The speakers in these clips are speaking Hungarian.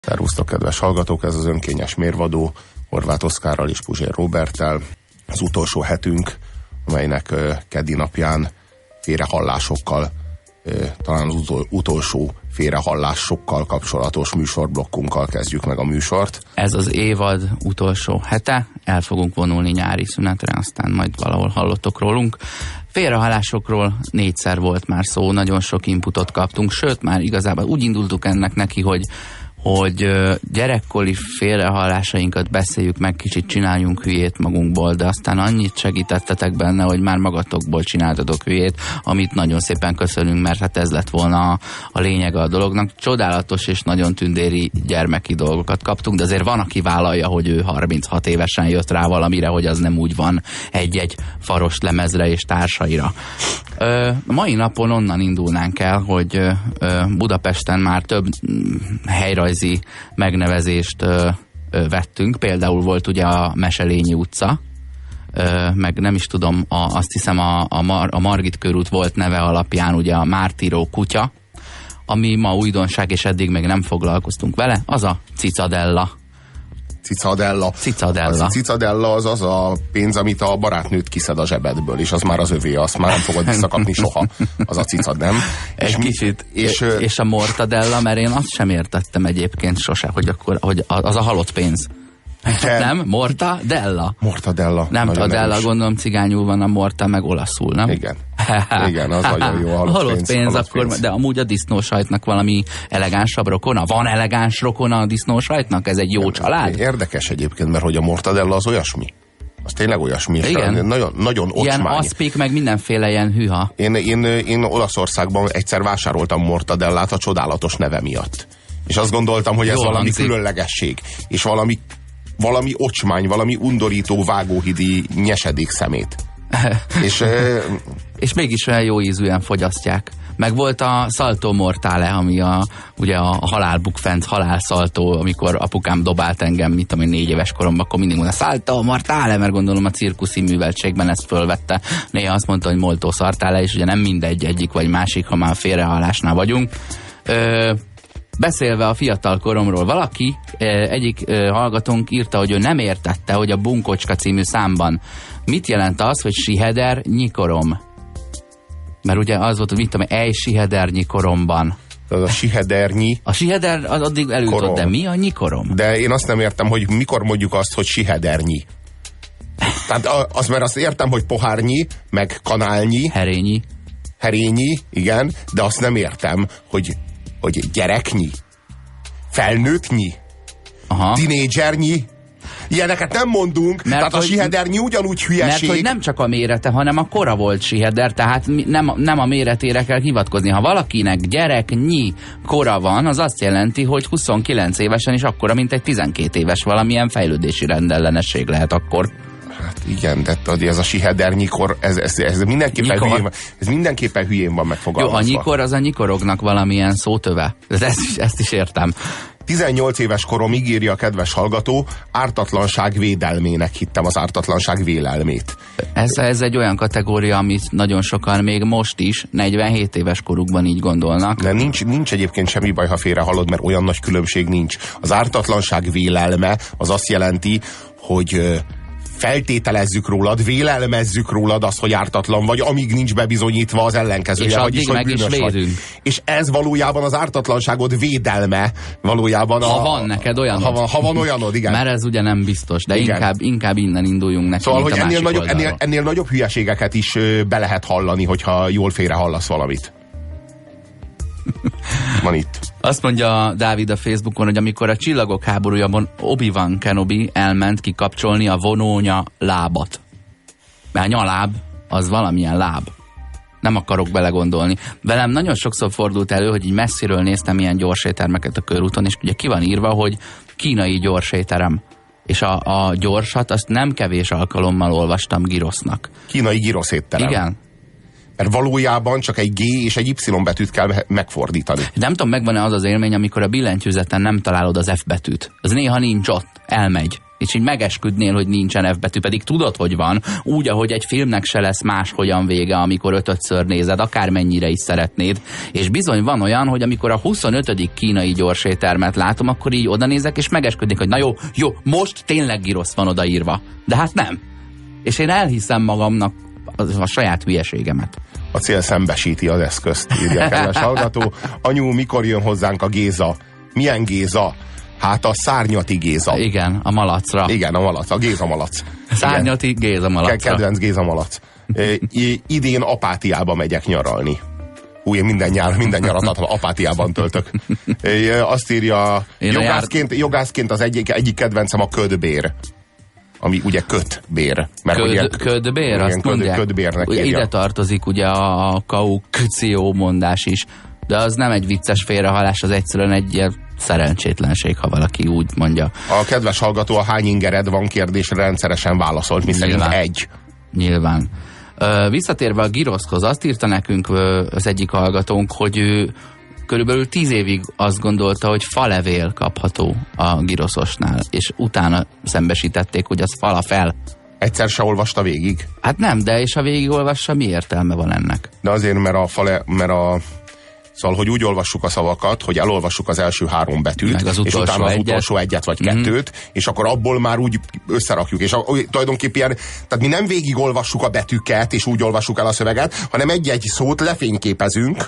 Szervusztok, kedves hallgatók, ez az önkényes mérvadó, Horváth Oszkárral és Puzsér Róberttel. Az utolsó hetünk, amelynek keddi napján félrehallásokkal, talán az utolsó félrehallásokkal kapcsolatos műsorblokkunkkal kezdjük meg a műsort. Ez az évad utolsó hete, el fogunk vonulni nyári szünetre, aztán majd valahol hallottok rólunk. Félrehallásokról 4-szer volt már szó, nagyon sok inputot kaptunk, sőt már igazából úgy indultuk ennek neki, hogy gyerekkori félrehallásainkat beszéljük meg, kicsit csináljunk hülyét magunkból, de aztán annyit segítettetek benne, hogy már magatokból csináltatok hülyét, amit nagyon szépen köszönünk, mert hát ez lett volna a lényege a dolognak. Csodálatos és nagyon tündéri gyermeki dolgokat kaptunk, de azért van, aki vállalja, hogy ő 36 évesen jött rá valamire, hogy az nem úgy van egy-egy faros lemezre és társaira. Mai napon onnan indulnánk el, hogy Budapesten már több helyrajzi megnevezést vettünk. Például volt ugye a Meselényi utca, meg nem is tudom, azt hiszem a Margit körút volt neve alapján ugye a Mártíró kutya, ami ma újdonság, és eddig még nem foglalkoztunk vele, az a Cicadella. Cicadella. A cicadella az a pénz, amit a barátnőt kiszed a zsebedből, és az már az övé, azt már nem fogod visszakapni soha. Az a cicad, nem? Egy kicsit. És a mortadella, mert én azt sem értettem egyébként sose, hogy az a halott pénz. Nem? Mortadella. Mortadella. Nem, a della gondolom cigányul van, a morta meg olaszul, nem? Igen. Igen, az nagyon jó, a halott pénz. Akkor, de amúgy a disznósajtnak valami elegánsabb rokona? Van elegáns rokona a disznósajtnak? Ez egy jó család? Érdekes egyébként, mert hogy a mortadella az olyasmi. Az tényleg olyasmi. Igen. Nagyon ocsmány. Ilyen aszpik, meg mindenféle ilyen hűha. Én Olaszországban egyszer vásároltam mortadellát a csodálatos neve miatt. És azt gondoltam, hogy ez jó, valami különlegesség. És valami ocsmány, valami undorító vágóhidi nyesedék szemét. És mégis olyan jó ízűen fogyasztják. Meg volt a Salto Mortale, ami ugye a halálbukfenc, halálszaltó, amikor apukám dobált engem, mit tudom én, 4 éves koromban, akkor mindig mondta Salto Mortale, mert gondolom a cirkuszi műveltségben ezt fölvette. Néha azt mondta, hogy Molto Sartale, és ugye nem mindegy egyik vagy másik, ha már félrehallásnál vagyunk. Beszélve a fiatal koromról, valaki, egyik hallgatónk írta, hogy ő nem értette, hogy a Bunkocska című számban mit jelent az, hogy siheder nyikorom. Mert ugye az volt, hogy mit tudom, ej siheder nyikoromban. Az a sihedernyi. A siheder az addig eljutott, de mi a nyikorom? De én azt nem értem, hogy mikor mondjuk azt, hogy sihedernyi. Tehát mert azt értem, hogy pohárnyi, meg kanálnyi. Herényi, igen, de azt nem értem, hogy gyereknyi, felnőttnyi, tinédzsernyi. Ilyeneket nem mondunk, mert tehát a sihedernyi ugyanúgy hülyeség. Mert hogy nem csak a mérete, hanem a kora volt siheder, tehát nem a méretére kell hivatkozni. Ha valakinek gyereknyi kora van, az azt jelenti, hogy 29 évesen is akkora, mint egy 12 éves, valamilyen fejlődési rendellenesség lehet akkor. Hát igen, de ez a sihedernykor, ez mindenképpen hülyén van megfogalmazva. Jó, a nyikor az a nyikorognak valamilyen szótöve. Ezt is értem. 18 éves koromig, írja a kedves hallgató, ártatlanság védelmének hittem az ártatlanság vélelmét. Ez egy olyan kategória, amit nagyon sokan még most is 47 éves korukban így gondolnak. De nincs egyébként semmi baj, ha félrehallod, mert olyan nagy különbség nincs. Az ártatlanság vélelme az azt jelenti, hogy feltételezzük rólad, vélelmezzük rólad azt, hogy ártatlan vagy, amíg nincs bebizonyítva az ellenkezője, vagyis hogy bűnös vagy. És ez valójában az ártatlanságod védelme, valójában ha van neked olyanod. Ha van olyanod, igen. Mert ez ugye nem biztos, de inkább innen induljunk neki. Szóval, hogy ennél nagyobb hülyeségeket is be lehet hallani, hogyha jól félrehallasz valamit. Van itt. Azt mondja Dávid a Facebookon, hogy amikor a Csillagok háborújában Obi-Wan Kenobi elment kikapcsolni a vonónya lábat. Mert a nyaláb az valamilyen láb. Nem akarok belegondolni. Velem nagyon sokszor fordult elő, hogy így messziről néztem ilyen gyorséttermeket a körúton, és ugye ki van írva, hogy kínai gyorsétterem. És a gyorsat azt nem kevés alkalommal olvastam girosznak. Kínai giroszétterem. Igen. Mert valójában csak egy G és egy Y betűt kell megfordítani. Nem tudom, megvan-e az az élmény, amikor a billentyűzeten nem találod az F betűt. Az néha nincs ott, elmegy. És így megesküdnél, hogy nincsen F betű, pedig tudod, hogy van. Úgy, ahogy egy filmnek se lesz máshogyan vége, amikor 5-ször nézed, akármennyire is szeretnéd. És bizony van olyan, hogy amikor a 25. kínai gyorséttermet látom, akkor így oda nézek, és megesküdnék, hogy na jó, most tényleg girosz van odaírva. De hát nem. És én elhiszem magamnak a saját hülyeségemet. A cél szembesíti az eszközt, írja kedves hallgató. Anyu, mikor jön hozzánk a Géza? Milyen Géza? Hát a Szárnyati Géza. Igen, a malacra. Igen, a malac, a Géza malac. Szárnyati Géza malacra. Kedvenc Géza malac. Idén Apátiába megyek nyaralni. Én minden nyarat Apátiában töltök. Azt írja, jogászként az egyik kedvencem a ködbér. Ami ugye kötbér. Ködbér, azt mondják. Ködbérnek ugye ide tartozik ugye a kaukció mondás is. De az nem egy vicces félrehalás, az egyszerűen egy ilyen szerencsétlenség, ha valaki úgy mondja. A kedves hallgató a hány ingered van kérdésre rendszeresen válaszolt, miszerint egy. Nyilván. Visszatérve a giroszhoz, azt írta nekünk az egyik hallgatónk, hogy ő körülbelül 10 évig azt gondolta, hogy falevél kapható a giroszosnál, és utána szembesítették, hogy az falafel. Egyszer se olvasta végig? Hát nem, de és ha végigolvassa, mi értelme van ennek? De azért, Szóval, hogy úgy olvassuk a szavakat, hogy elolvassuk az első 3 betűt, és utána az utolsó egyet vagy 2-t, és akkor abból már úgy összerakjuk. És tulajdonképpen, tehát mi nem végigolvassuk a betűket, és úgy olvassuk el a szöveget, hanem egy-egy szót lefényképezünk,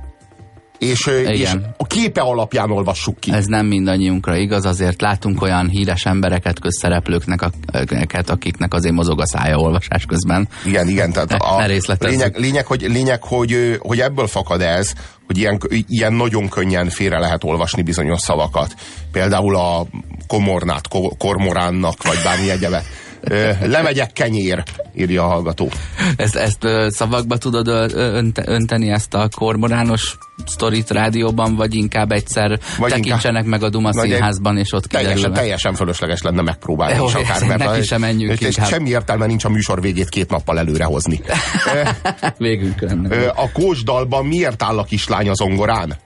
és a képe alapján olvassuk ki. Ez nem mindannyiunkra igaz, azért látunk olyan híres embereket, közszereplőknek, akiknek azért mozog a szája olvasás közben. Igen, tehát a lényeg, hogy ebből fakad ez, hogy ilyen nagyon könnyen félre lehet olvasni bizonyos szavakat. Például a kormoránnak, vagy bármi egyebet. Lemegyek kenyér, írja a hallgató. Ezt szavakba tudod önteni, ezt a kormorános sztorit rádióban, vagy inkább egyszer tekintsenek meg a Duma Színházban, és ott kiderül. Teljesen fölösleges lenne megpróbálni. Jó, neki sem menjünk inkább. Semmi értelme nincs a műsor végét 2 nappal előrehozni. Végünk lenne. A Kósdalban miért áll a kislány a zongorán?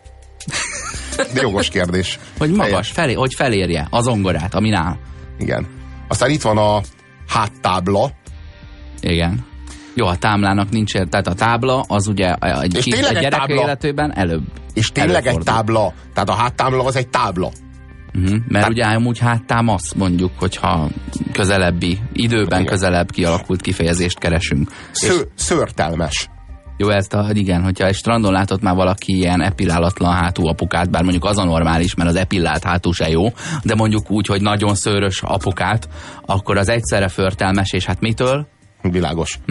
De jogos kérdés. Hogy magas, hogy felérje a zongorát, amin áll. Igen. Aztán itt van a háttábla. Igen. Jó, a táblának nincs tehát a tábla az ugye egy gyerek életében előbb. És tényleg egy tábla. Tehát a háttábla az egy tábla. Mert ugye amúgy háttámasz, mondjuk, hogyha időben közelebb kialakult kifejezést keresünk. Szőrtelmes. Jó, igen, hogyha egy strandon látott már valaki ilyen epilálatlan hátú apukát, bár mondjuk az a normális, mert az epillált hátú se jó, de mondjuk úgy, hogy nagyon szőrös apukát, akkor az egyszerre förtelmes, és hát mitől? Világos.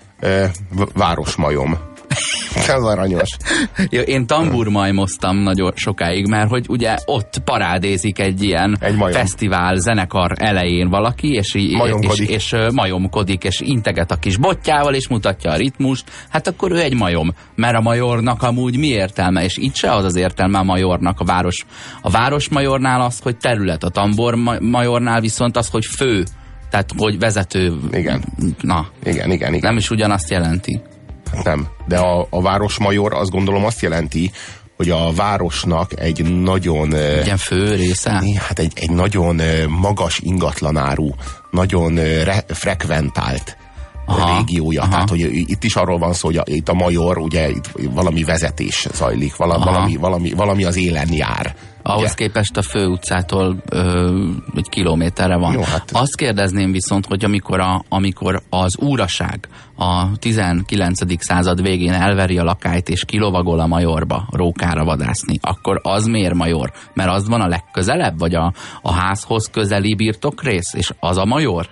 Városmajom. Ez aranyos. Én tamburmajmoztam nagyon sokáig, mert hogy ugye ott parádézik egy ilyen fesztivál, zenekar elején valaki, és majomkodik, és integet a kis botjával, és mutatja a ritmust, hát akkor ő egy majom. Mert a majornak amúgy mi értelme? És itt se az értelme a majornak, a városmajornál az, hogy terület, a tambormajornál viszont az, hogy fő. Tehát, hogy vezető. Igen. Na. Igen. Nem is ugyanazt jelenti. Nem, de a városmajor azt gondolom azt jelenti, hogy a városnak egy nagyon... Ilyen fő része? Hát egy nagyon magas ingatlanáru, nagyon frekventált régiója. Aha. Tehát, hogy itt is arról van szó, hogy itt a major, ugye itt valami vezetés zajlik, valami az élen jár. Ahhoz képest a főutcától 1 kilométerre van. Jó, hát. Azt kérdezném viszont, hogy amikor az úraság a 19. század végén elveri a lakályt és kilovagol a majorba rókára vadászni, akkor az miért major? Mert az van a legközelebb, vagy a házhoz közeli birtokrész, és az a major?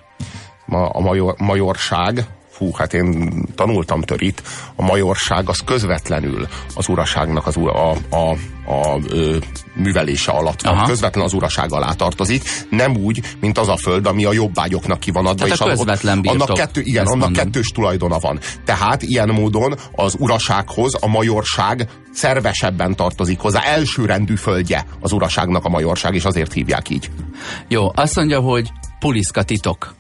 A majorság, hát én tanultam törit, a majorság az közvetlenül az uraságnak a művelése alatt van. Közvetlen az uraság alá tartozik, nem úgy, mint az a föld, ami a jobbágyoknak ki van adva, és annak kettős tulajdona van. Tehát ilyen módon az urasághoz a majorság szervesebben tartozik hozzá. Elsőrendű földje az uraságnak a majorság, és azért hívják így. Jó, azt mondja, hogy puliszka titok.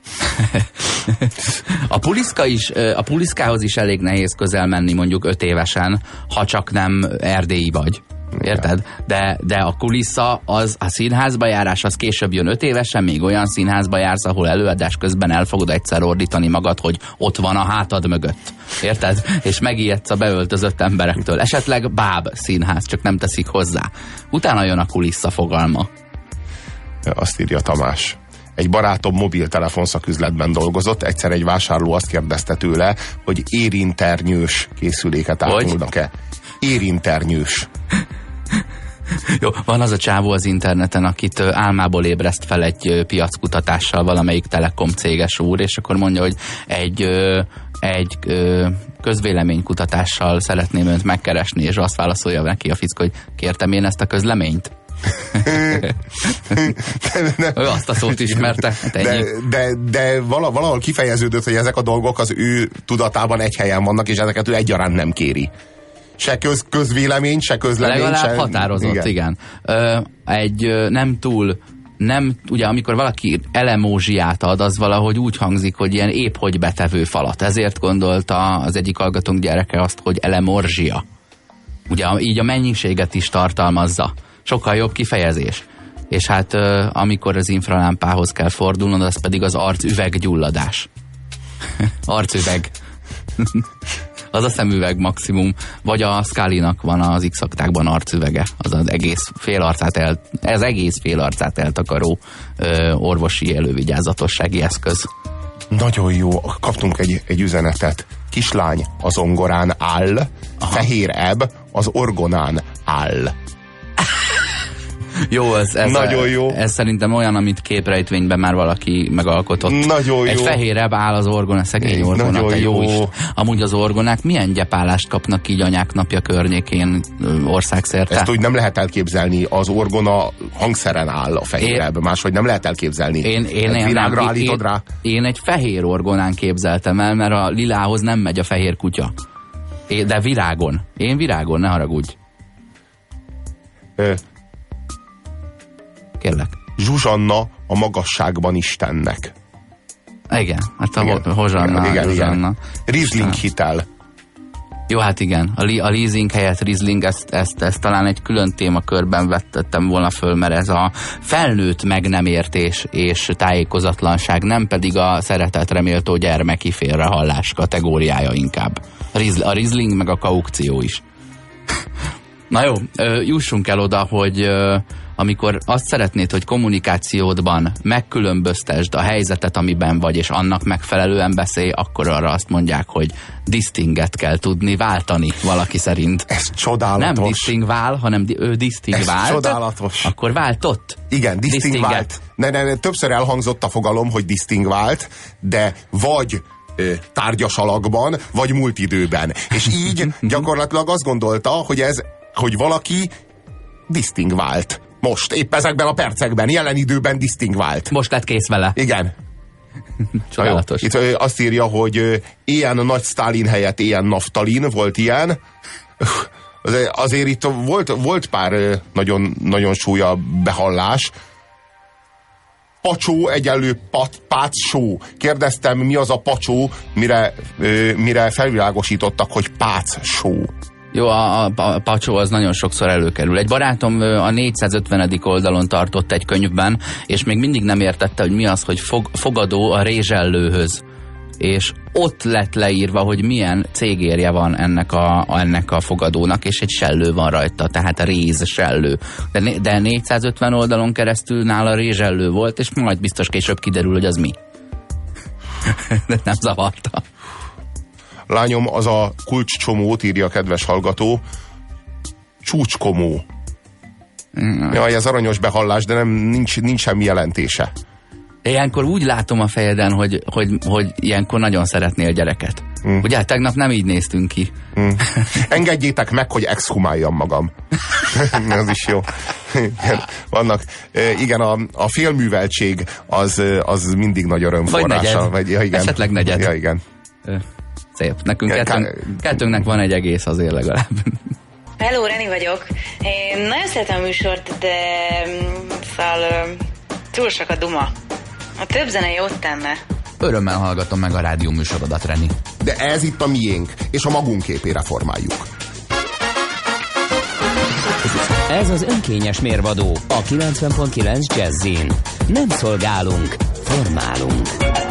A puliszkához is elég nehéz közel menni mondjuk 5 évesen, ha csak nem erdélyi vagy. Érted? De a kulissza, az a színházba járás, az később jön 5 évesen, még olyan színházba jársz, ahol előadás közben el fogod egyszer ordítani magad, hogy ott van a hátad mögött. Érted? És megijedsz a beöltözött emberektől. Esetleg báb színház, csak nem teszik hozzá. Utána jön a kulissza fogalma. Azt írja Tamás. Egy barátom mobiltelefon szaküzletben dolgozott, egyszer egy vásárló azt kérdezte tőle, hogy érinternyős készüléket árulnak-e. Érinternyős. Jó, van az a csávó az interneten, akit álmából ébreszt fel egy piackutatással valamelyik telekom céges úr, és akkor mondja, hogy egy közvéleménykutatással szeretném önt megkeresni, és azt válaszolja neki a fickó, hogy kértem én ezt a közleményt? Ő azt a szót ismerte. De valahol kifejeződött, hogy ezek a dolgok az ő tudatában egy helyen vannak, és ezeket ő egyaránt nem kéri. Se közvélemény, se közlemény. Legalább határozott, igen. Ugye amikor valaki elemózsiát ad, az valahogy úgy hangzik, hogy ilyen épp hogy betevő falat. Ezért gondolta az egyik hallgatónk gyereke azt, hogy elemorzsia. Ugye így a mennyiséget is tartalmazza. Sokkal jobb kifejezés. És hát amikor az infralámpához kell fordulnod, az pedig az arcüveggyulladás. Arcüveg. Az a szemüveg maximum. Vagy a Scully-nak van az X-aktákban arcüvege. Az egész fél arcát eltakaró orvosi elővigyázatossági eszköz. Nagyon jó. Kaptunk egy üzenetet. Kislány az zongorán áll, fehér ebb az orgonán áll. Jó, ez nagyon jó. Ez szerintem olyan, amit képrejtvényben már valaki megalkotott. Nagyon egy jó. fehérebb áll az orgona, szegény orgona, te jó is. Amúgy az orgonák milyen gyepálást kapnak így anyák napja környékén országszerte? Ezt úgy nem lehet elképzelni, az orgona hangszeren áll a fehérebb, máshogy nem lehet elképzelni. Virágra állítod rá. Én egy fehér orgonán képzeltem el, mert a lilához nem megy a fehér kutya. De virágon. Én virágon, ne haragudj. Kérlek. Zsuzsanna a magasságban Istennek. Igen, hát a Hozsanna. Igen. Riesling hitel. Jó, hát igen. A leasing helyett Riesling, ezt talán egy külön témakörben vettettem volna föl, mert ez a felnőtt meg nem értés és tájékozatlanság, nem pedig a szeretetre méltó gyermeki félrehallás kategóriája inkább. A Riesling meg a kaukció is. Na jó, jussunk el oda, hogy amikor azt szeretnéd, hogy kommunikációdban megkülönböztesd a helyzetet, amiben vagy, és annak megfelelően beszélj, akkor arra azt mondják, hogy distinget kell tudni váltani valaki szerint. Ez csodálatos. Nem distingvál, hanem ő distingvált. Ez csodálatos. Akkor váltott. Igen, distingvált. Többször elhangzott a fogalom, hogy distingvált, de vagy tárgyas alakban, vagy múlt időben. És így gyakorlatilag azt gondolta, hogy valaki distingvált. Most, épp ezekben a percekben, jelen időben distingvált. Most lett kész vele. Igen. Csodálatos. Itt azt írja, hogy ilyen nagy Sztálin helyett ilyen naftalin, volt ilyen. Azért itt volt pár nagyon, nagyon súlya behallás. Pacsó egyenlő pácsó. Kérdeztem, mi az a pacsó, mire felvilágosítottak, hogy pácsó. Jó, a pacsó az nagyon sokszor előkerül. Egy barátom a 450. oldalon tartott egy könyvben, és még mindig nem értette, hogy mi az, hogy fogadó a rézsellőhöz. És ott lett leírva, hogy milyen cégérje van ennek a fogadónak, és egy sellő van rajta, tehát a rézsellő. De 450 oldalon keresztül nála rézsellő volt, és majd biztos később kiderül, hogy az mi. Nem zavarta. Lányom, az a kulcscsomót írja a kedves hallgató. Csúcskomó. Jaj, ez aranyos behallás, de nincs semmi jelentése. Ilyenkor úgy látom a fejeden, hogy ilyenkor nagyon szeretnél gyereket. Ugye, tegnap nem így néztünk ki. Engedjétek meg, hogy exhumáljam magam. Ez is jó. Vannak, igen, a félműveltség az mindig nagy örömforrása. Vagy negyed. Igen. Esetleg negyed. Ja, igen. Szép. Nekünk kettőnknek van egy egész azért legalább. Hello, Reni vagyok. Én nagyon szeretem a műsort, de túl sok a duma. A több zene jót tenne. Örömmel hallgatom meg a rádió műsorodat, Reni. De ez itt a miénk, és a magunk képére formáljuk. Ez az önkényes mérvadó a 90.9 Jazzin. Nem szolgálunk, formálunk.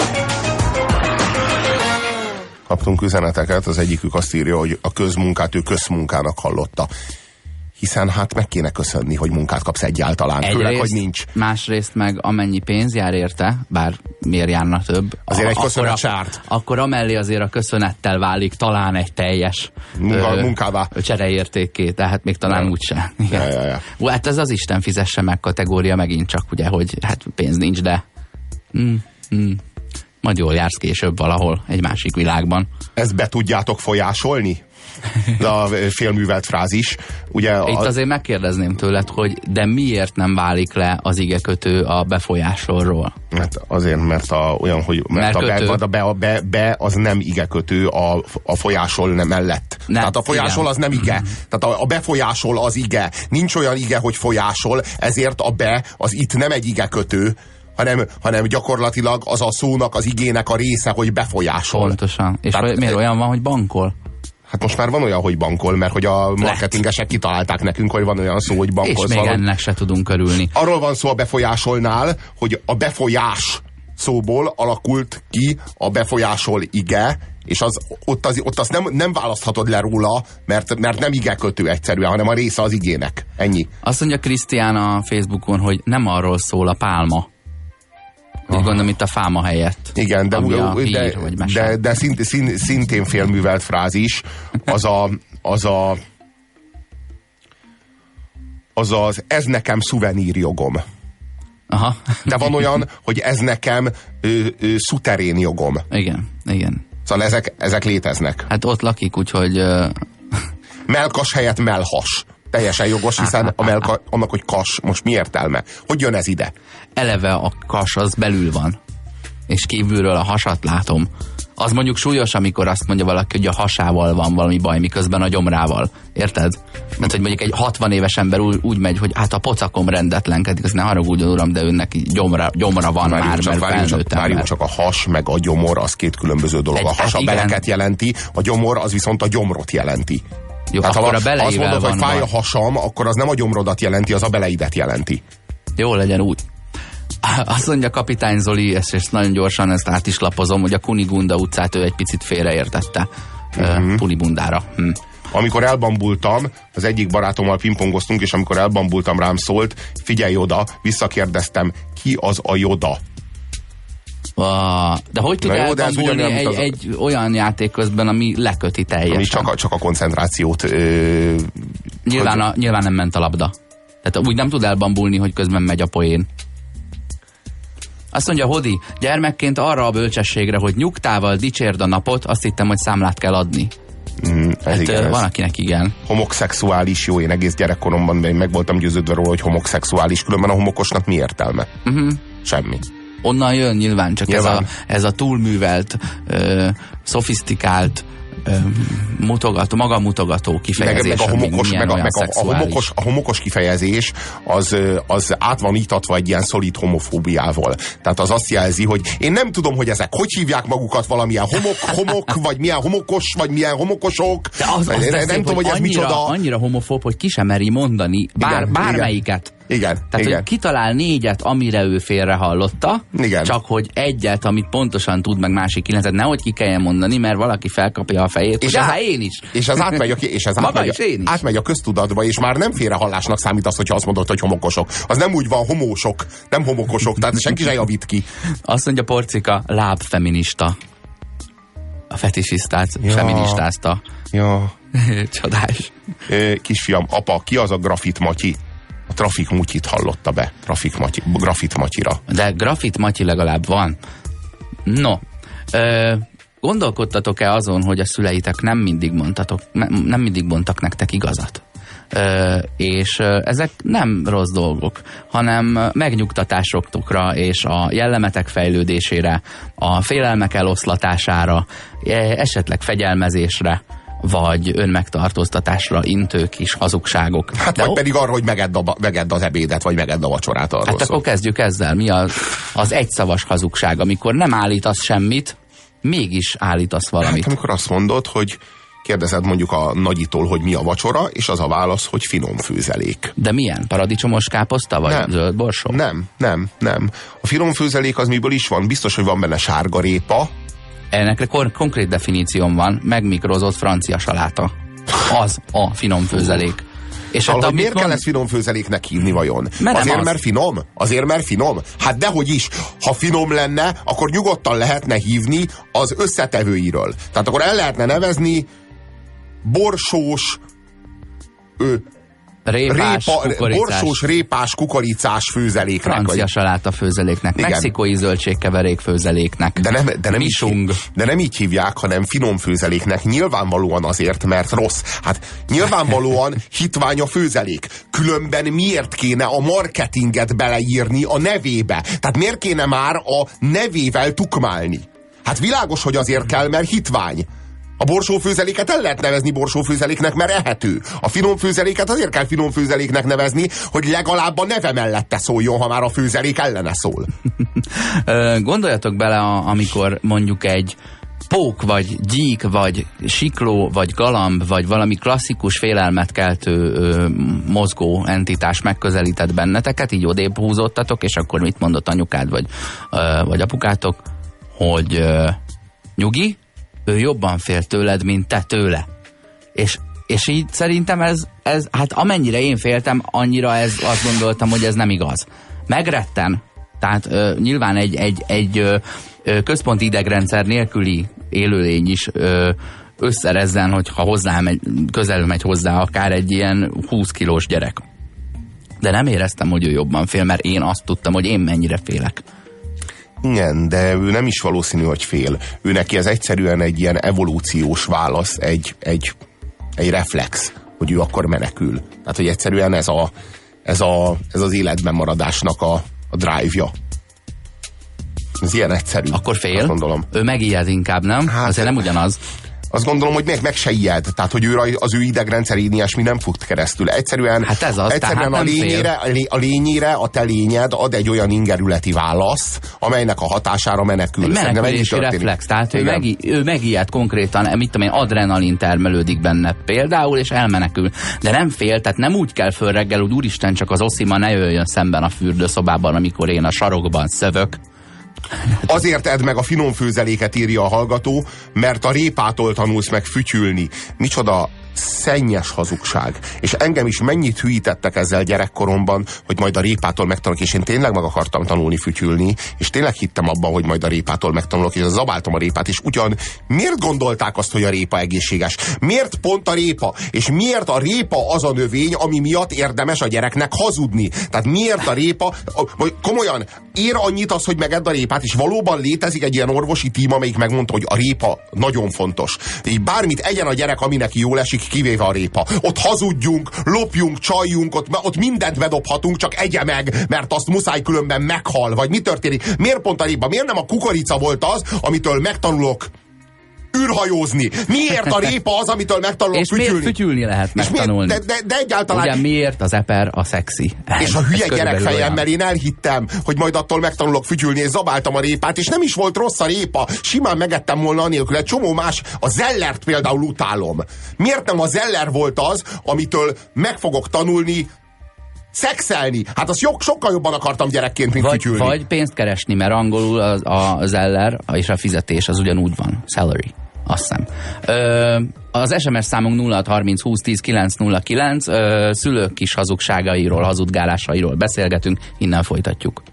Kaptunk üzeneteket, az egyikük azt írja, hogy a közmunkát ő közmunkának hallotta. Hiszen hát meg kéne köszönni, hogy munkát kapsz egyáltalán. Főleg, hogy nincs. Másrészt meg amennyi pénz jár érte, bár miért járna több. Azért egy köszönet sárt. Akkor amellé azért a köszönettel válik talán egy teljes munkává. Csereértékké, tehát még talán úgyse. Ja. Hát ez az Isten fizesse meg kategória megint csak, ugye, hogy hát pénz nincs, de majd jól jársz később valahol egy másik világban. Ezt be tudjátok folyásolni? De a félművelt frázis. Ugye itt azért megkérdezném tőled, hogy de miért nem válik le az igekötő a befolyásolról? Hát azért, mert a be az nem igekötő a folyásol nem mellett. Tehát a folyásol az nem ige. Tehát a befolyásol az ige. Nincs olyan ige, hogy folyásol, ezért a be az itt nem egy igekötő, hanem gyakorlatilag az a szónak, az igének a része, hogy befolyásol. Pontosan. És tehát, miért olyan van, hogy bankol? Hát most már van olyan, hogy bankol, mert hogy a marketingesek kitalálták nekünk, hogy van olyan szó, hogy bankol. És még ennek se tudunk örülni. Arról van szó a befolyásolnál, hogy a befolyás szóból alakult ki a befolyásol ige, és ott azt nem választhatod le róla, mert nem igekötő egyszerűen, hanem a része az igének. Ennyi. Azt mondja Krisztián a Facebookon, hogy nem arról szól a pálma. Úgy gondolom itt a fáma helyett. Igen, de szintén félművelt frázis az ez nekem szuvenírjogom. Aha. De van olyan, hogy ez nekem szuterén jogom. Igen. Szóval ezek léteznek. Hát ott lakik, úgyhogy... Melkas helyett melhas. Teljesen jogos, hiszen annak, hogy kas, most mi értelme? Hogy jön ez ide? Eleve a kas az belül van, és kívülről a hasat látom. Az mondjuk súlyos, amikor azt mondja valaki, hogy a hasával van valami baj, miközben a gyomrával. Érted? Mert hogy mondjuk egy 60 éves ember úgy megy, hogy hát a pocakom rendetlenkedik, az ne haragudjon, uram, de önnek gyomra van már, mert felnőtt ember. Csak a has meg a gyomor az két különböző dolog. A has a beleket jelenti, a gyomor az viszont a gyomrot jelenti. Jó, tehát akkor ha azt mondod, hogy fáj a hasam, akkor az nem a gyomrodat jelenti, az a beleidet jelenti. Jó, legyen úgy. Azt mondja Kapitány Zoli, és nagyon gyorsan ezt át is lapozom, hogy a Kunigunda utcát ő egy picit félreértette Punibundára. Amikor elbambultam, az egyik barátommal pingpongoztunk, és amikor elbambultam, rám szólt, figyelj oda, visszakérdeztem, ki az a Yoda? De hogy tud elbambulni egy olyan játék közben, ami leköti teljesen? Ami csak a koncentrációt... Nyilván nem ment a labda. Tehát úgy nem tud elbambulni, hogy közben megy a poén. Azt mondja Hodi, gyermekként arra a bölcsességre, hogy nyugtával dicsérd a napot, azt hittem, hogy számlát kell adni. Van, akinek igen. Homoszexuális, jó, én egész gyerekkoromban meg voltam győződve róla, hogy homoszexuális, különben a homokosnak mi értelme? Semmi. Onnan jön nyilván, csak ez a túlművelt, szofisztikált, magamutogató kifejezés. A homokos kifejezés az át van ítatva egy ilyen szolid homofóbiával. Tehát az azt jelzi, hogy én nem tudom, hogy ezek hogy hívják magukat, valamilyen homok, vagy milyen homokos, vagy milyen homokosok. Nem tudom, hogy ez micsoda. Annyira homofób, hogy ki sem meri mondani bármelyiket. Igen. Tehát, hogy kitalál 4-et, amire ő félre hallotta, csak hogy egyet, amit pontosan tud, meg másik 9-et, nehogy ki kelljen mondani, mert valaki felkapja a fejét, és én is. És ez átmegy a köztudatba, és már nem félrehallásnak számít az, hogyha azt mondod, hogy homokosok. Az nem úgy van, homósok, nem homokosok, tehát senki se javít ki. Azt mondja Porcika, lábfeminista. A feministázta. Ja. Csodás. Kisfiam, apa, ki az a Grafit Matyi? A Trafik Mutyit hallotta be. Grafit Matyira. De Grafit Matyi legalább van. No. Gondolkodtatok-e azon, hogy a szüleitek nem mindig mondtak nektek igazat? És ezek nem rossz dolgok, hanem megnyugtatásokra és a jellemetek fejlődésére, a félelmek eloszlatására, esetleg fegyelmezésre, vagy önmegtartóztatásra intő kis hazugságok. Hát vagy pedig arra, hogy megedd az ebédet, vagy megedd a vacsorát. Hát akkor kezdjük ezzel. Mi az egyszavas hazugság, amikor nem állítasz semmit, mégis állítasz valamit. Hát amikor azt mondod, hogy kérdezed mondjuk a nagyitól, hogy mi a vacsora, és az a válasz, hogy finom főzelék. De milyen? Paradicsomos káposzta, vagy zöld borsó? Nem. A finom főzelék az miből is van? Biztos, hogy van benne sárgarépa. Ennek konkrét definícióm van, megmikrozott francia saláta. Az a finom főzelék. És hát miért kell ezt finom főzeléknek hívni vajon? Mert finom? Azért, mert finom? Hát dehogy is. Ha finom lenne, akkor nyugodtan lehetne hívni az összetevőiről. Tehát akkor el lehetne nevezni borsós, borsós, répás, kukoricás főzeléknek. Francia saláta főzeléknek. Igen. Mexikói zöldségkeverék főzeléknek. De nem így hívják, hanem finom főzeléknek. Nyilvánvalóan azért, mert rossz. Hát nyilvánvalóan hitvány a főzelék. Különben miért kéne a marketinget beleírni a nevébe? Tehát miért kéne már a nevével tukmálni? Hát világos, hogy azért kell, mert hitvány. A borsófőzeléket el lehet nevezni borsófőzeléknek, mert ehető. A finom főzeléket azért kell finom főzeléknek nevezni, hogy legalább a neve mellette szóljon, ha már a főzelék ellene szól. Gondoljatok bele, amikor mondjuk egy pók, vagy gyík, vagy sikló, vagy galamb, vagy valami klasszikus félelmet keltő mozgó entitás megközelített benneteket, így odébb húzottatok, és akkor mit mondott anyukád, vagy apukátok, hogy nyugi, ő jobban fél tőled, mint te tőle. És így szerintem ez, hát amennyire én féltem, annyira azt gondoltam, hogy ez nem igaz. Megretten. Tehát nyilván egy központi idegrendszer nélküli élőlény is összerezzen, hogyha közel megy hozzá akár egy ilyen 20 kilós gyerek. De nem éreztem, hogy ő jobban fél, mert én azt tudtam, hogy én mennyire félek. Igen, de ő nem is valószínű, hogy fél. Ő neki ez egyszerűen egy ilyen evolúciós válasz, egy reflex, hogy ő akkor menekül. Tehát, hogy egyszerűen ez az életben maradásnak a drive-ja. Ez ilyen egyszerű. Akkor fél? Ő megijed inkább, nem? Hát, azért nem ugyanaz. Azt gondolom, hogy meg se ijed. Tehát, hogy az ő idegrendszerén ilyesmi nem fut keresztül. Egyszerűen, hát ez az, egyszerűen a lényére a te lényed ad egy olyan ingerületi válasz, amelynek a hatására menekül. Menekülési reflex. Tehát ő megijed konkrétan, mit tudom én, adrenalin termelődik benne például, és elmenekül. De nem fél, tehát nem úgy kell föl reggel, hogy úristen, csak az Oszima ne jöjjön szemben a fürdőszobában, amikor én a sarokban szövök. Azért edd meg a finom főzeléket, írja a hallgató, mert a répától tanulsz meg fütyülni. Micsoda szennyes hazugság. És engem is mennyit hülyítettek ezzel gyerekkoromban, hogy majd a répától megtanulok, és én tényleg meg akartam tanulni fütyülni, és tényleg hittem abban, hogy majd a répától megtanulok, és zabáltam a répát, és ugyan miért gondolták azt, hogy a répa egészséges? Miért pont a répa? És miért a répa az a növény, ami miatt érdemes a gyereknek hazudni? Tehát miért a répa, komolyan, ér annyit az, hogy megedd a répát, és valóban létezik egy ilyen orvosi tím, amelyik megmondta, hogy a répa nagyon fontos. Így bármit egyen a gyerek, ami neki jól esik, kivéve a répa. Ott hazudjunk, lopjunk, csaljunk, ott mindent bedobhatunk, csak egye meg, mert azt muszáj, különben meghal. Vagy mi történik? Miért pont a répa? Miért nem a kukorica volt az, amitől megtanulok űrhajózni? Miért a répa az, amitől megtanulok fütyülni? És miért fütyülni lehet megtanulni? De egyáltalán... Ugye miért az eper a szexi? És a hülye gyerekfejemmel én elhittem, hogy majd attól megtanulok fütyülni, és zabáltam a répát, és nem is volt rossz a répa. Simán megettem volna anélkül. Egy csomó más, a zellert például utálom. Miért nem a zeller volt az, amitől meg fogok tanulni szexelni? Hát azt sokkal jobban akartam gyerekként, mint fütyülni. Vagy pénzt keresni, mert angolul a zeller és a fizetés az ugyanúgy van. Salary. Azt hiszem. Az SMS számunk 0630 20 10 909. Szülők kis hazugságairól, hazudgálásairól beszélgetünk, innen folytatjuk.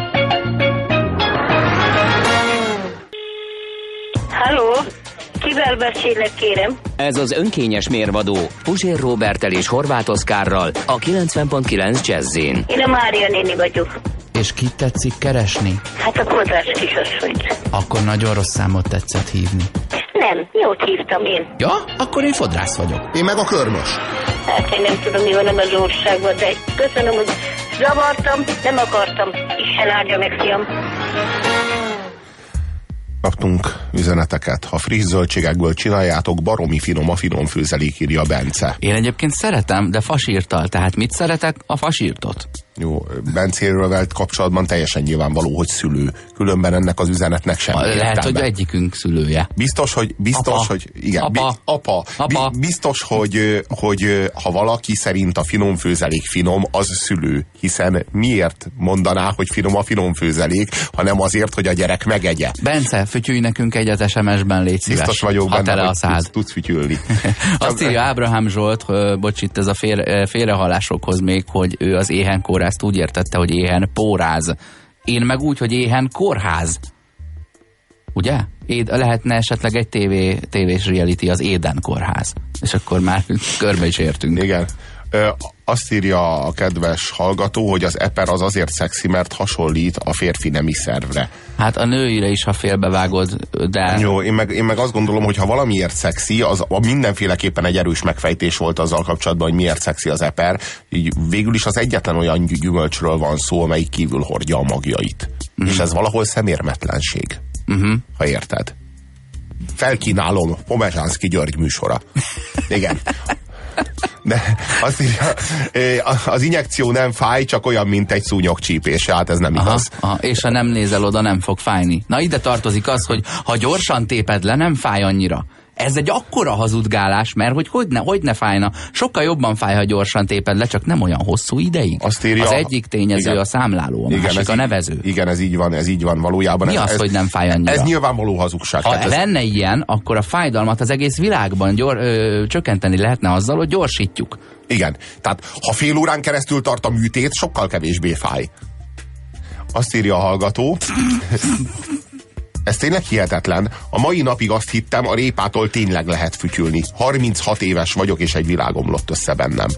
Halló, kivel beszélek, kérem? Ez az önkényes mérvadó Puzsér Róberttel és Horváth Oszkárral a 90.9 Jazzin. Én a Mária néni vagyok. És kit tetszik keresni? Hát a kodrás kisasszonyt. Akkor nagyon rossz számot tetszett hívni. Nem, jót hívtam én. Ja? Akkor én fodrász vagyok. Én meg a körmös. Hát én nem tudom, mi van az országban, de köszönöm, hogy zavartam, nem akartam. Isten áldja meg, fiam. Kaptunk üzeneteket. Ha friss zöldségekből csináljátok, baromi finom a finom főzelék, írja Bence. Én egyébként szeretem, de fasírtal. Tehát mit szeretek? A fasírtot. Jó, Bencéről kapcsolatban teljesen nyilvánvaló, hogy szülő. Különben ennek az üzenetnek semmi értelme. Lehet, hogy egyikünk szülője. Biztos, hogy igen. Apa. Biztos, hogy ha valaki szerint a finom főzelék finom, az szülő. Hiszen miért mondaná, hogy finom a finom főzelék, hanem azért, hogy a gyerek megegye. Bence, fütyülj nekünk egyet SMS-ben, légy szíves. Biztos vagyok benne, hogy tudsz fütyülni. Azt írja Ábrahám Zsolt, bocs, itt ez a félrehallásokhoz még, hogy ő az éhen kórházt úgy értette, hogy éhen póráz. Én meg úgy, hogy éhen kórház. Ugye? Lehetne esetleg egy tévés reality, az Éden kórház. És akkor már körbe is értünk. Igen. Azt írja a kedves hallgató, hogy az eper az azért szexi, mert hasonlít a férfi nemi szervre. Hát a nőire is, ha félbevágod, de... Jó, én meg azt gondolom, hogy ha valamiért szexi, az mindenféleképpen egy erős megfejtés volt azzal kapcsolatban, hogy miért szexi az eper. Így végül is az egyetlen olyan gyümölcsről van szó, amelyik kívül hordja a magjait. És ez valahol szemérmetlenség. Ha érted. Felkínálom, Pomezsánszky György műsora. Igen. De azt írja, az injekció nem fáj, csak olyan, mint egy szúnyogcsípés. Hát ez nem igaz. És ha nem nézel oda, nem fog fájni. Na ide tartozik az, hogy ha gyorsan téped le, nem fáj annyira. Ez egy akkora hazudgálás, mert hogy ne fájna. Sokkal jobban fáj, ha gyorsan téped le, csak nem olyan hosszú ideig. Azt írja, az egyik tényező igen, a számláló, a másik a nevező. Igen, ez így van valójában. Mi az, hogy nem fáj annyira? Ez nyilvánvaló hazugság. Ha lenne ilyen, akkor a fájdalmat az egész világban csökkenteni lehetne azzal, hogy gyorsítjuk. Igen, tehát ha fél órán keresztül tart a műtét, sokkal kevésbé fáj. Azt írja a hallgató... Ez tényleg hihetetlen. A mai napig azt hittem, a répától tényleg lehet fütyülni. 36 éves vagyok, és egy világ omlott össze bennem.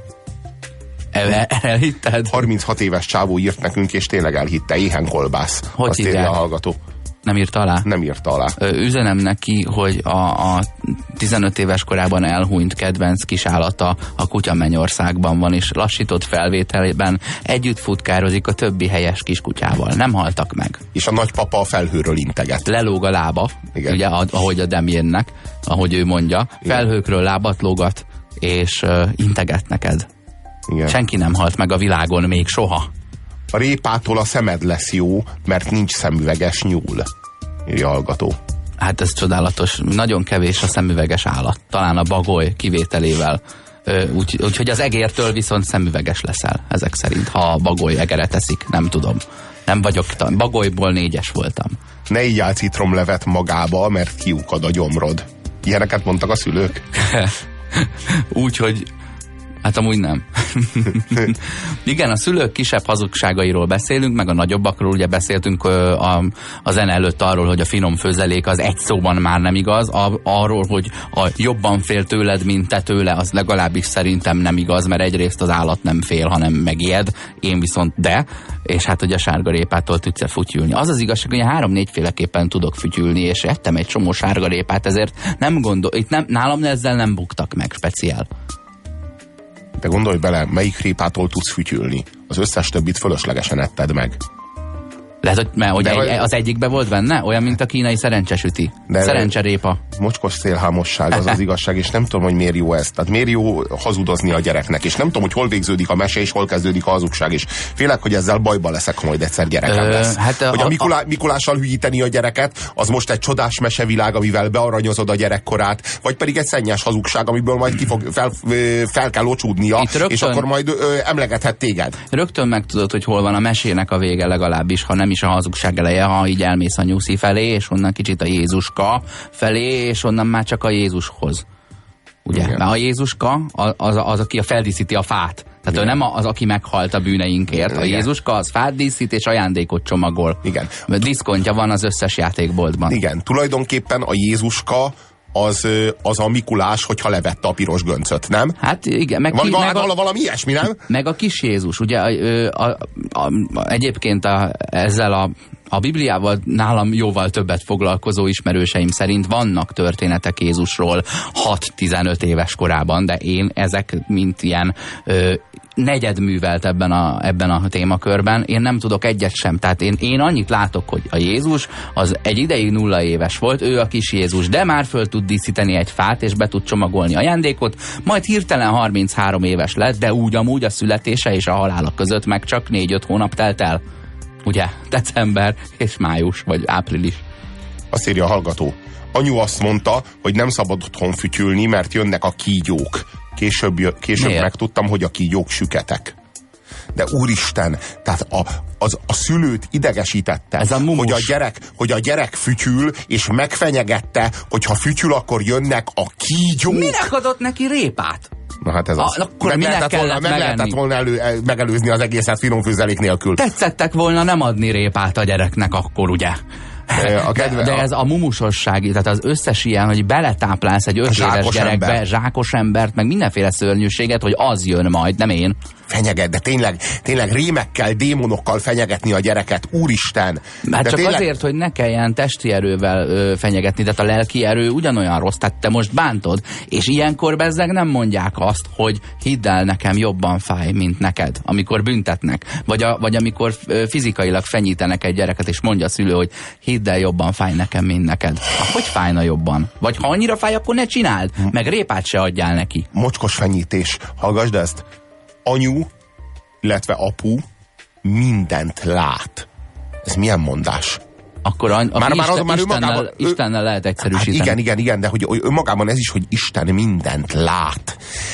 Elhitted? 36 éves csávó írt nekünk, és tényleg elhitte. Éhen kolbász. Hogy azt írja a hallgató. Nem írta alá? Nem írta alá. Üzenem neki, hogy a 15 éves korában elhunyt kedvenc kisállata a kutya Mennyországban van, és lassított felvételében együtt futkározik a többi helyes kiskutyával. Nem haltak meg. És a nagypapa a felhőről integet. Lelóg a lába, igen. Ugye, ahogy a Damiennek, ahogy ő mondja. Igen. Felhőkről lábat lógat, és integet neked. Igen. Senki nem halt meg a világon még soha. A répától a szemed lesz jó, mert nincs szemüveges nyúl, írja a hallgató. Hát ez csodálatos. Nagyon kevés a szemüveges állat. Talán a bagoly kivételével. Úgyhogy az egértől viszont szemüveges leszel, ezek szerint. Ha a bagoly egeret eszik, nem tudom. Nem vagyok, bagolyból 4-es voltam. Ne igyál citromlevet magába, mert kiukad a gyomrod. Ilyeneket mondtak a szülők? Úgyhogy hát amúgy nem. Igen, a szülők kisebb hazugságairól beszélünk, meg a nagyobbakról ugye beszéltünk a zene előtt arról, hogy a finom főzelék az egy szóban már nem igaz, arról, hogy a jobban fél tőled, mint te tőle, az legalábbis szerintem nem igaz, mert egyrészt az állat nem fél, hanem megijed, én viszont és hát ugye a sárgarépától tudsz fütyülni. Az az igazság, hogy 3-4 féleképpen tudok fütyülni, és ettem egy csomó sárgarépát, ezért nálam ezzel nem buktak meg speciál. De gondolj bele, melyik répától tudsz fütyülni. Az összes többit fölöslegesen etted meg. Lehet, hogy az egyikben volt benne? Olyan, mint a kínai szerencsesüti. Szerencserépa. Mocskos szélhámosság az az igazság, és nem tudom, hogy miért jó ez. Tehát miért jó hazudozni a gyereknek, és nem tudom, hogy hol végződik a mese, és hol kezdődik a hazugság, és félek, hogy ezzel bajba leszek, ha majd egyszer gyerekem lesz. Hogy a Mikulással hülyíteni a gyereket, az most egy csodás mesevilág, amivel bearanyozod a gyerekkorát, vagy pedig egy szennyes hazugság, amiből majd fel kell ocsúdnia, és akkor majd emlegethet téged. Rögtön megtudod, hogy hol van a mesének a vége legalábbis, ha nem is a hazugság eleje, ha így elmész a nyuszi felé, és onnan kicsit a Jézuska felé, és onnan már csak a Jézushoz. Ugye? Mert a Jézuska az, aki feldíszíti a fát. Tehát ő nem az, aki meghalt a bűneinkért. A Jézuska az fát díszít, és ajándékot csomagol. Igen. Diszkontja van az összes játékboltban. Igen. Tulajdonképpen a Jézuska az a Mikulás, hogyha levette a piros göncöt, nem? Hát igen. Valami ilyesmi, nem? Meg a kis Jézus. Ugye egyébként ezzel a Bibliával nálam jóval többet foglalkozó ismerőseim szerint vannak történetek Jézusról 6-15 éves korában, de én ezek mint ilyen negyedművelt ebben a témakörben. Én nem tudok egyet sem. Tehát én annyit látok, hogy a Jézus az egy ideig 0 éves volt, ő a kis Jézus, de már föl tud díszíteni egy fát, és be tud csomagolni ajándékot, majd hirtelen 33 éves lett, de úgy amúgy a születése és a halála között meg csak 4-5 hónap telt el. Ugye? December és május, vagy április. Azt írja a hallgató. Anyu azt mondta, hogy nem szabad otthon fütyülni, mert jönnek a kígyók. Később megtudtam, hogy a kígyók süketek. De úristen, tehát a szülőt idegesítette, hogy a gyerek fütyül, és megfenyegette, hogy ha fütyül, akkor jönnek a kígyók. Minek adott neki répát? Na hát ez az. Akkor meg lehetett volna megelőzni az egészet finom főzelék nélkül. Tetszettek volna nem adni répát a gyereknek akkor, ugye? De ez a mumusosság, tehát az összes ilyen, hogy beletáplálsz egy 5 éves gyerekbe, zsákos embert, meg mindenféle szörnyűséget, hogy az jön majd, nem én. Fenyeget, de tényleg rémekkel, démonokkal fenyegetni a gyereket, úristen. Hát de csak azért, hogy ne kelljen testi erővel fenyegetni, tehát a lelki erő ugyanolyan rossz, tehát te most bántod, és ilyenkor bezzeg nem mondják azt, hogy hidd el, nekem jobban fáj, mint neked, amikor büntetnek, vagy amikor fizikailag fenyítenek egy gyereket, és mondja a szülő, hogy hidd el, jobban fáj nekem, mint neked. Hogy fájna jobban? Vagy ha annyira fáj, akkor ne csináld, meg répát se adjál neki. Mocskos fenyítés. Hallgasd ezt. Anyu, illetve apu mindent lát. Ez milyen mondás? Akkor Istennel lehet egyszerűsíteni. Hát igen, de hogy önmagában ez is, hogy Isten mindent lát.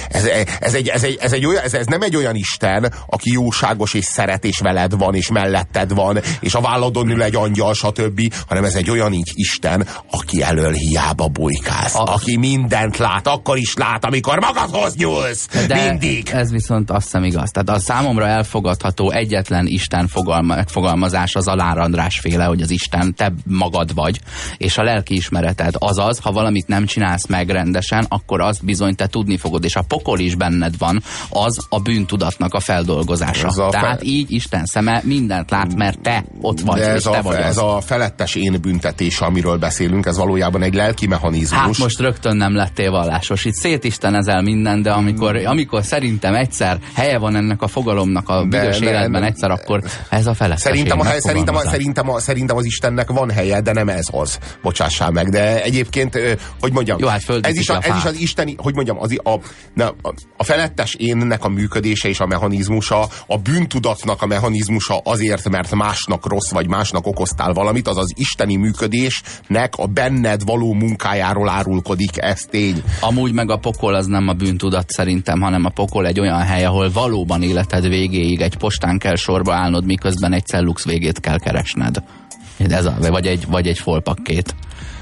Ez nem egy olyan Isten, aki jóságos és szeret, és veled van, és melletted van, és a válladon ül egy angyal, stb., hanem ez egy olyan Isten, aki elől hiába bujkálsz. Aki mindent lát, akkor is lát, amikor magadhoz nyúlsz. De mindig. Ez viszont azt hiszem igaz. Tehát a számomra elfogadható egyetlen Isten megfogalmazás az Alár András féle, hogy az Isten te magad vagy, és a lelkiismereted, azaz, ha valamit nem csinálsz meg rendesen, akkor azt bizony te tudni fogod, és a pokol is benned van, az a bűntudatnak a feldolgozása. Tehát így Isten szeme mindent lát, mert te ott vagy, és te vagy az. Ez a felettes én büntetése, amiről beszélünk, ez valójában egy lelki mechanizmus. Hát most rögtön nem lettél vallásos. Itt szétistenezel minden, de amikor szerintem egyszer helye van ennek a fogalomnak a büdös életben egyszer, akkor ez a felettes Szerintem az Istennek van helye, de nem ez az. Bocsássál meg, de egyébként, hogy mondjam, jó, hát ez is az isteni, hogy mondjam, a felettes énnek a működése és a mechanizmusa, a bűntudatnak a mechanizmusa azért, mert másnak rossz, vagy másnak okoztál valamit, az isteni működésnek a benned való munkájáról árulkodik, ez tény. Amúgy meg a pokol az nem a bűntudat szerintem, hanem a pokol egy olyan hely, ahol valóban életed végéig egy postán kell sorba állnod, miközben egy cellux végét kell keresned. Vagy egy folpakkét.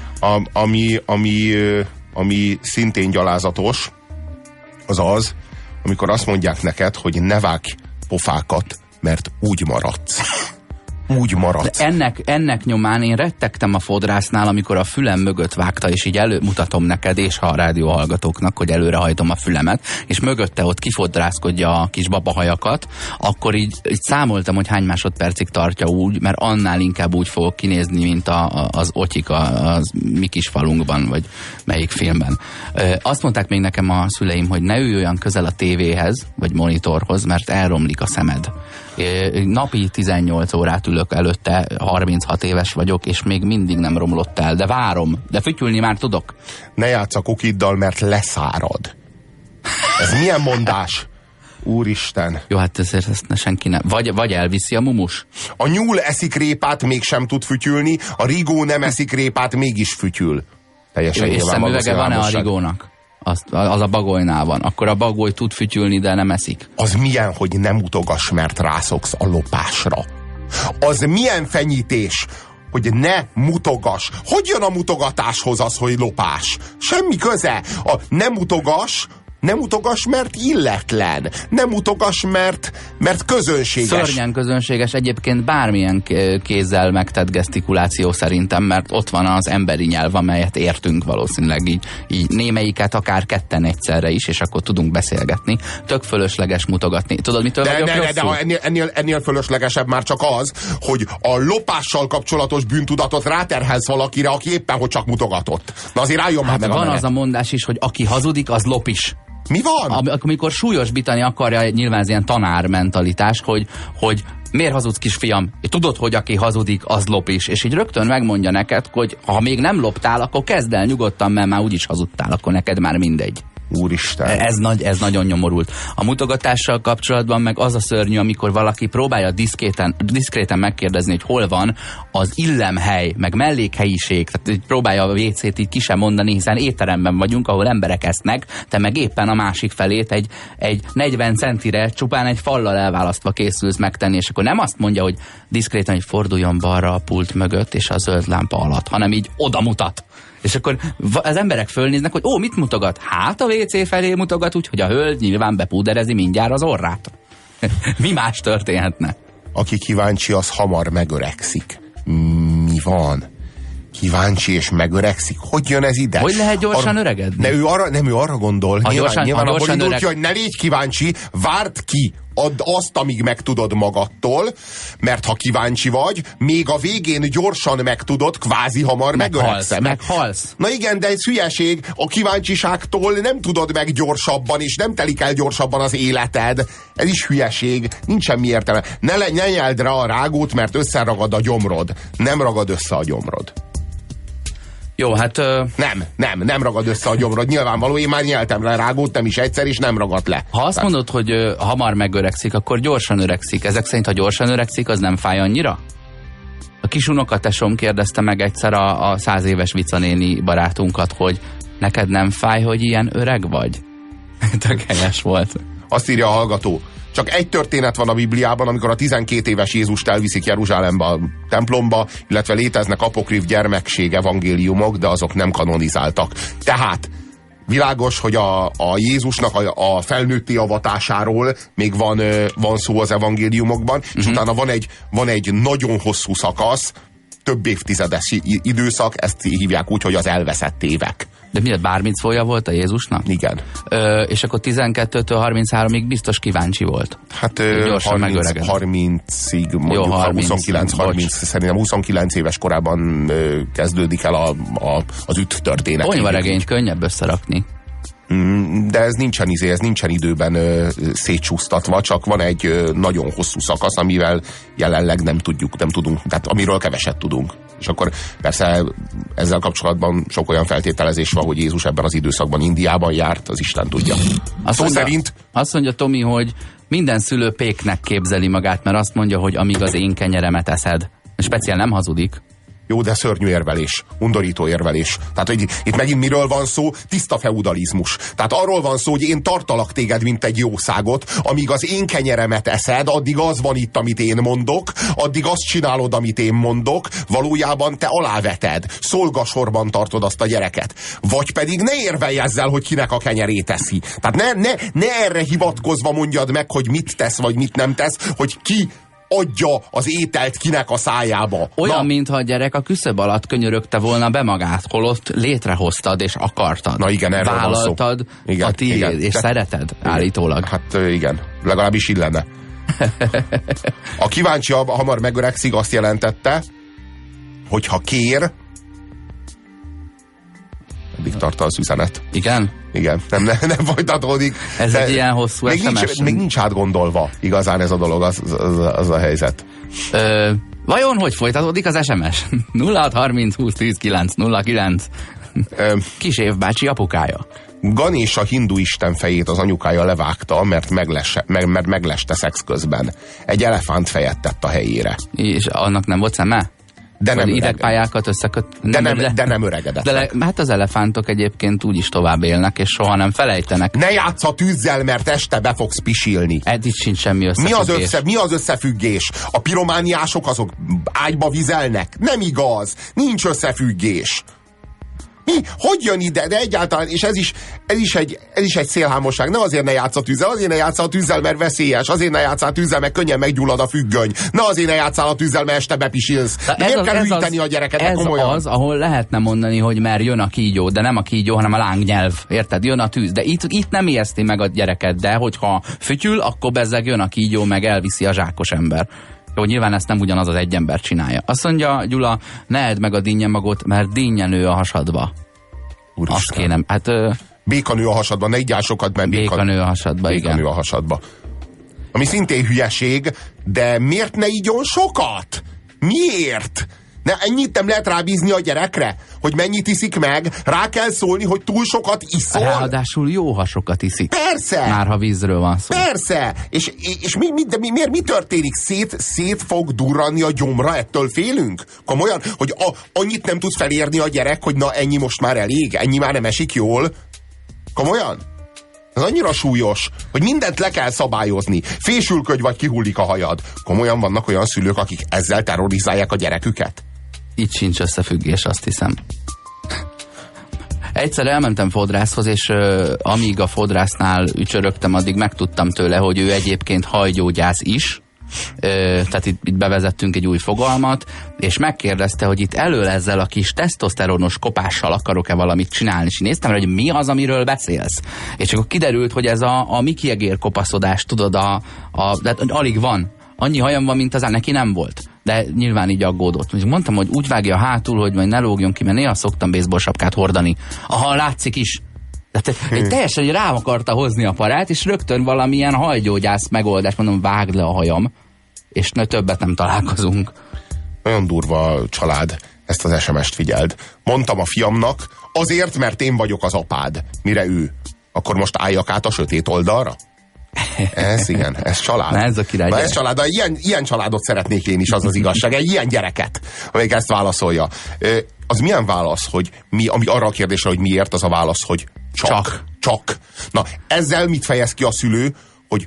Ami szintén gyalázatos, az, amikor azt mondják neked, hogy ne vágj pofákat, mert úgy maradsz. Úgy maradsz. Ennek nyomán én rettegtem a fodrásznál, amikor a fülem mögött vágta, és így mutatom neked, és a rádióhallgatóknak, hogy előrehajtom a fülemet, és mögötte ott kifodrászkodja a kis babahajakat, akkor így számoltam, hogy hány másodpercig tartja úgy, mert annál inkább úgy fogok kinézni, mint az otyik az mi kis falunkban, vagy melyik filmben. Azt mondták még nekem a szüleim, hogy ne ülj olyan közel a tévéhez, vagy monitorhoz, mert elromlik a szemed. Napi 18 órát ülök előtte, 36 éves vagyok, és még mindig nem romlott el, de várom, de fütyülni már tudok. Ne játsz a kukiddal, mert leszárad. Ez milyen mondás? Úristen. Jó, hát ezért ezt senki nem. Vagy elviszi a mumus. A nyúl eszik répát, mégsem tud fütyülni, a rigó nem eszik répát, mégis fütyül. Teljesen és szemüvege van-e a rigónak? Az a bagolynál van. Akkor a bagoly tud fütyülni, de nem eszik. Az milyen, hogy nem utogass, mert rászoksz a lopásra. Az milyen fenyítés, hogy ne mutogass. Hogy jön a mutogatáshoz az, hogy lopás? Semmi köze. Nem utogass, mert illetlen. Nem utogass, mert közönséges. Szörnyen közönséges egyébként bármilyen kézzel megtett gesztikuláció szerintem, mert ott van az emberi nyelv, amelyet értünk valószínűleg így némelyiket akár ketten egyszerre is, és akkor tudunk beszélgetni. Tök fölösleges mutogatni. Tudod, mitől vagyok rosszul? De ennél fölöslegesebb már csak az, hogy a lopással kapcsolatos bűntudatot ráterhelsz valakire, aki éppen hogy csak mutogatott. Na azért álljon már meg a van menet. az a mondás is, hogy aki hazudik, az lop is. Mi van? Amikor súlyosbítani akarja, nyilván ez ilyen tanár mentalitás, hogy miért hazudsz, kisfiam? Tudod, hogy aki hazudik, az lop is. És így rögtön megmondja neked, hogy ha még nem loptál, akkor kezd el nyugodtan, mert már úgyis hazudtál, akkor neked már mindegy. Úristen. Ez nagyon nyomorult. A mutogatással kapcsolatban meg az a szörnyű, amikor valaki próbálja diszkréten megkérdezni, hogy hol van az illemhely, meg mellékhelyiség, tehát próbálja a WC-t így ki sem mondani, hiszen étteremben vagyunk, ahol emberek esznek, te meg éppen a másik felét egy 40 centire csupán egy fallal elválasztva készülsz megtenni, és akkor nem azt mondja, hogy diszkréten, hogy forduljon balra a pult mögött és a zöld lámpa alatt, hanem így oda mutat. És akkor az emberek fölnéznek, hogy mit mutogat? Hát a WC felé mutogat, úgyhogy a hölgy nyilván bepúderezi mindjárt az orrát. Mi más történhetne? Aki kíváncsi, az hamar megöregszik. Mi van? Kíváncsi és megöregszik? Hogy jön ez ide? Hogy lehet gyorsan öregedni? Ő arra gondol. Nyilván abból indult ki, hogy ne légy kíváncsi, várd ki. Add azt, amíg megtudod magadtól, mert ha kíváncsi vagy, még a végén gyorsan megtudod, kvázi hamar megöregszem. Meghalsz. Na igen, de ez hülyeség. A kíváncsiságtól nem tudod meg gyorsabban, és nem telik el gyorsabban az életed. Ez is hülyeség. Nincs semmi értelme. Ne nyeld rá a rágót, mert összeragad a gyomrod. Nem ragad össze a gyomrod. Jó, hát... Nem ragad össze a gyomrod. Nyilvánvaló, én már nyeltem le rágót, nem is egyszer, és nem ragadt le. Ha azt mondod, hogy hamar megöregszik, akkor gyorsan öregszik. Ezek szerint, ha gyorsan öregszik, az nem fáj annyira? A kis unokatesom kérdezte meg egyszer a 100 éves vicanéni barátunkat, hogy neked nem fáj, hogy ilyen öreg vagy? Tök helyes volt. Azt írja a hallgató. Csak egy történet van a Bibliában, amikor a 12 éves Jézust elviszik Jeruzsálembe a templomba, illetve léteznek apokrif gyermekség evangéliumok, de azok nem kanonizáltak. Tehát világos, hogy a Jézusnak a felnőtti avatásáról még van szó az evangéliumokban, és utána van egy nagyon hosszú szakasz, több évtizedes időszak, ezt hívják úgy, hogy az elveszett évek. De miért bármicója volt a Jézusnak? Igen. És akkor 12-től 33-ig biztos kíváncsi volt. Hát 30-ig, mondjuk 29-30, szerintem 29 éves korában kezdődik el az üt történet. Ponyvaregényt könnyebb összerakni. De ez nincsen időben szétcsúsztatva, csak van egy nagyon hosszú szakasz, amivel jelenleg nem tudunk, tehát amiről keveset tudunk. És akkor persze ezzel kapcsolatban sok olyan feltételezés van, hogy Jézus ebben az időszakban Indiában járt, az Isten tudja. Azt mondja Tomi, hogy minden szülő péknek képzeli magát, mert azt mondja, hogy amíg az én kenyeremet eszed. Speciál nem hazudik. Jó, de szörnyű érvelés, undorító érvelés. Tehát, hogy itt megint miről van szó? Tiszta feudalizmus. Tehát arról van szó, hogy én tartalak téged, mint egy jószágot, amíg az én kenyeremet eszed, addig az van itt, amit én mondok, addig azt csinálod, amit én mondok, valójában te aláveted, szolgasorban tartod azt a gyereket. Vagy pedig ne érvelj ezzel, hogy kinek a kenyerét eszi. Tehát ne erre hivatkozva mondjad meg, hogy mit tesz, vagy mit nem tesz, hogy ki adja az ételt kinek a szájába. Olyan, mintha a gyerek a küszöb alatt könyörögte volna be magát, holott létrehoztad és akartad. Na igen, erről vállaltad van szó. Igen, a tiéd, és szereted, igen, állítólag. Hát igen, legalábbis illene. A kíváncsi hamar megöregszik azt jelentette, hogy ha kér, eddig tart az üzenet. Igen? Igen, nem folytatódik. Ez egy ilyen hosszú SMS. Még nincs átgondolva igazán ez a dolog, az a helyzet. Vajon hogy folytatódik az SMS? 0630 20 10 909. Kis évbácsi apukája. Ganésa hindu isten fejét az anyukája levágta, mert megleste szex közben. Egy elefánt fejet tett a helyére. És annak nem volt szeme? De nem idegpályákat összeköt. De nem öregedett. Hát az elefántok egyébként úgyis tovább élnek, és soha nem felejtenek. Ne játsz a tűzzel, mert este be fogsz pisilni. Itt sincs semmi összefüggés. Mi az összefüggés? A piromániások azok ágyba vizelnek? Nem igaz. Nincs összefüggés. Mi? Hogy jön ide? De egyáltalán, és ez is egy szélhámosság. Ne azért ne játsz a tűzzel, azért ne játsz a tűzzel, mert veszélyes. Azért ne játsz a tűzzel, mert könnyen meggyullad a függöny. Ne azért ne játszál a tűzzel, mert este bepisilsz. Miért kell hűíteni a gyereket? Komolyan. Ez az, ahol lehetne mondani, hogy mert jön a kígyó, de nem a kígyó, hanem a lángnyelv. Érted? Jön a tűz. De itt nem ijeszti meg a gyereket, de hogyha fütyül, akkor bezzeg jön a kígyó, meg elviszi a zsákos ember. Jó, nyilván ezt nem ugyanaz az egy ember csinálja. Azt mondja Gyula, ne edd meg a dinnyemagot, mert dinnye nő a hasadba. Úristen. Azt kéne. Hát, Békanő a hasadba, ne igyál sokat, mert békanő a hasadba, igen. Békanő a hasadba. Ami szintén hülyeség, de miért ne igyon sokat? Miért? Ennyit nem lehet rábízni a gyerekre? Hogy mennyit iszik meg? Rá kell szólni, hogy túl sokat iszol? Ráadásul jó, ha sokat iszik. Persze! Már ha vízről van szó. Persze! És miért mi történik? Szét fog durranni a gyomra? Ettől félünk? Komolyan? Hogy annyit nem tud felérni a gyerek, hogy na ennyi most már elég? Ennyi már nem esik jól? Komolyan? Ez annyira súlyos, hogy mindent le kell szabályozni. Fésülködj, vagy kihullik a hajad. Komolyan vannak olyan szülők, akik ezzel terrorizálják a gyereküket? Itt sincs összefüggés, azt hiszem. Egyszer elmentem fodrászhoz, és amíg a fodrásznál ücsörögtem, addig megtudtam tőle, hogy ő egyébként hajgyógyász is. Tehát itt bevezettünk egy új fogalmat, és megkérdezte, hogy itt elől ezzel a kis tesztoszteronos kopással akarok-e valamit csinálni, és néztem rá, hogy mi az, amiről beszélsz. És akkor kiderült, hogy ez a Mickey egér kopaszodás, tudod, de alig van. Annyi hajam van, mint az neki nem volt. De nyilván így aggódott. Mondtam, hogy úgy vágja hátul, hogy majd ne lógjon ki, mert néha szoktam baseball sapkát hordani. Aha, látszik is. Tehát teljesen rá akarta hozni a parát, és rögtön valamilyen hajgyógyász megoldást, mondom, vágd le a hajam, és többet nem találkozunk. Nagyon durva család, ezt az SMS-t figyeld. Mondtam a fiamnak, azért, mert én vagyok az apád. Mire ő? Akkor most álljak át a sötét oldalra? Ez igen, ez család. Na, ez a király. Ez család, de ilyen családot szeretnék én is, az az igazság. Egy ilyen gyereket, amelyik ezt válaszolja. Az milyen válasz, hogy ami arra a kérdésre, hogy miért, az a válasz, hogy csak. Na, ezzel mit fejez ki a szülő, hogy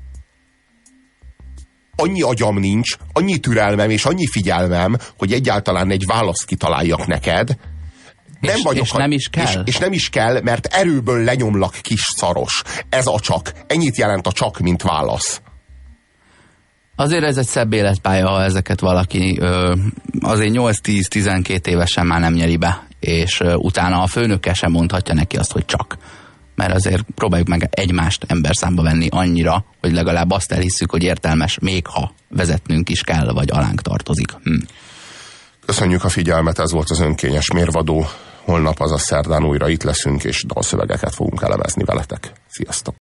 annyi agyam nincs, annyi türelmem és annyi figyelmem, hogy egyáltalán egy választ kitaláljak neked. Nem vagyok, és nem is kell. És nem is kell, mert erőből lenyomlak, kis szaros. Ez a csak. Ennyit jelent a csak, mint válasz. Azért ez egy szebb életpálya, ha ezeket valaki azért 8-10-12 évesen már nem nyeri be, és utána a főnöke sem mondhatja neki azt, hogy csak. Mert azért próbáljuk meg egymást emberszámba venni annyira, hogy legalább azt elhisszük, hogy értelmes, még ha vezetnünk is kell, vagy alánk tartozik. Köszönjük a figyelmet, ez volt az önkényes mérvadó. Holnap, azaz szerdán újra itt leszünk, és dalszövegeket fogunk elemezni veletek. Sziasztok!